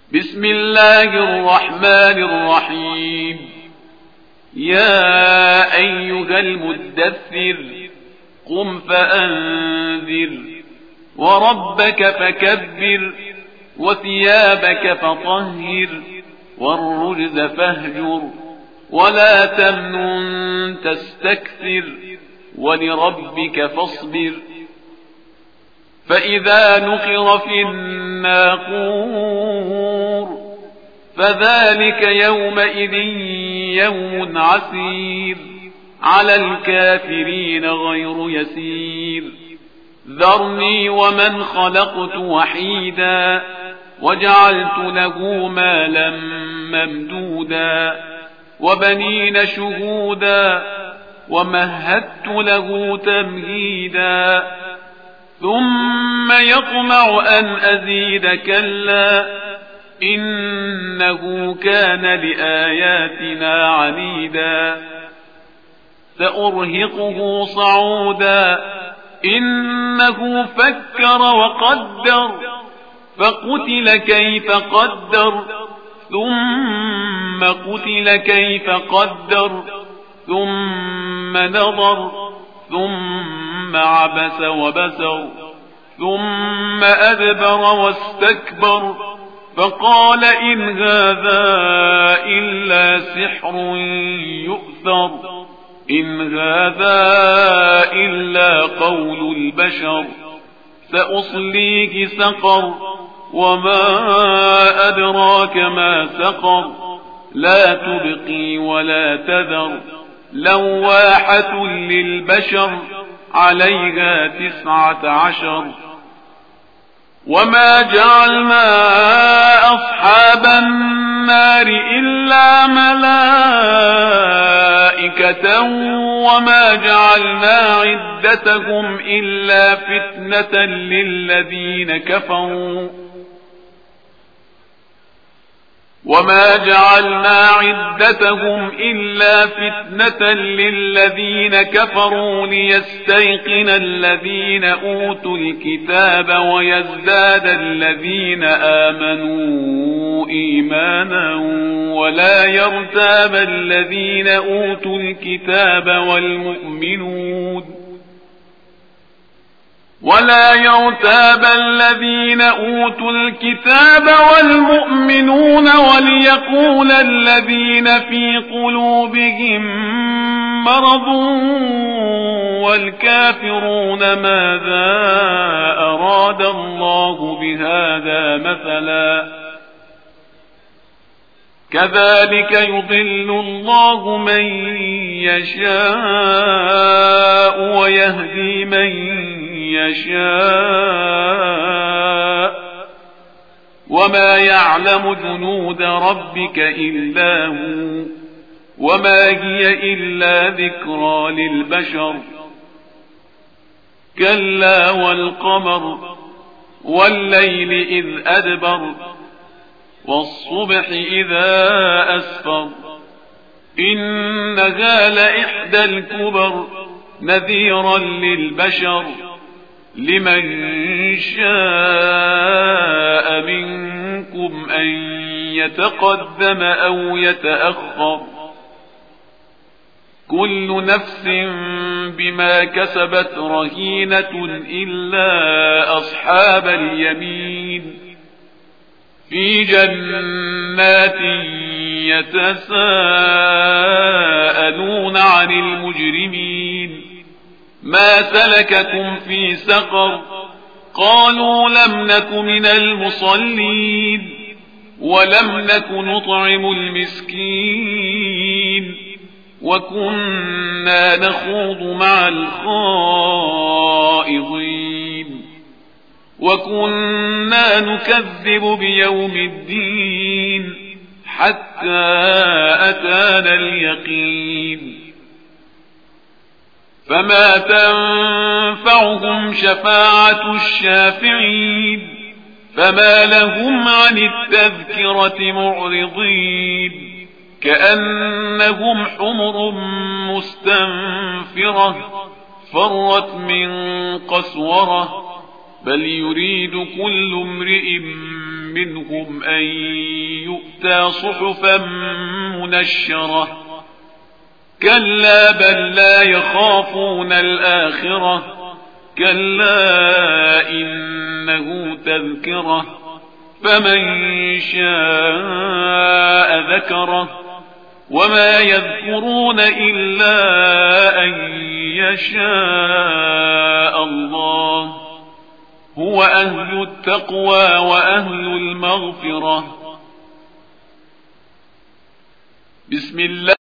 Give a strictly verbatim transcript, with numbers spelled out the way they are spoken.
بسم الله الرحمن الرحيم. يا أيها المدثر قم فأنذر وربك فكبر وثيابك فطهر والرجز فاهجر ولا تمنن تستكثر ولربك فاصبر. فإذا نقر في الناقور فذلك يومئذ يوم عسير على الكافرين غير يسير. ذرني ومن خلقت وحيدا وجعلت له مالا ممدودا وبنين شهودا ومهدت له تمهيدا ثم يطمع أن أزيد كلا إنه كان لآياتنا عنيدا. سأرهقه صعودا إنه فكر وقدر فقتل كيف قدر ثم قتل كيف قدر ثم نظر ثم عبس وبسر ثم أدبر واستكبر فقال إن هذا إلا سحر يؤثر إن هذا إلا قول البشر. سأصليه سقر وما أدراك ما سقر لا تبقي ولا تذر لواحة للبشر عليها تسعة عشر. وما جعلنا أصحاب النار إلا ملائكة وما جعلنا عدتهم إلا فتنة للذين كفروا وما جعلنا عدتهم إلا فتنة للذين كفروا ليستيقن الذين أوتوا الكتاب ويزداد الذين آمنوا إيمانا ولا يرتاب الذين أوتوا الكتاب والمؤمنون ولا يرتاب الذين أوتوا الكتاب والمؤمنون وليقول الذين في قلوبهم مرض والكافرون ماذا أراد الله بهذا مثلا كذلك يضل الله من يشاء ويهدي من يشاء وما يعلم جنود ربك إلا هو وما هي إلا ذكرى للبشر. كلا والقمر والليل إذ أدبر والصبح إذا أسفر إنها لإحدى الكبر نذيرا للبشر لمن شاء منكم أن يتقدم أو يتأخر كل نفس بما كسبت رهينة إلا أصحاب اليمين في جنات يتساءلون عن المجرمين ما سلككم في سقر قالوا لم نك من المصلين ولم نك نطعم المسكين وكنا نخوض مع الخائضين وكنا نكذب بيوم الدين حتى أتانا اليقين فما تنفعهم شفاعة الشافعين فما لهم عن التذكرة معرضين كأنهم حمر مستنفرة فرت من قسورة بل يريد كل امرئ منهم أن يؤتى صحفا منشرة كلا بل لا يخافون الآخرة كلا إنه تذكرة فمن شاء ذكره وما يذكرون إلا أن يشاء الله هو أهل التقوى وأهل المغفرة. بسم الله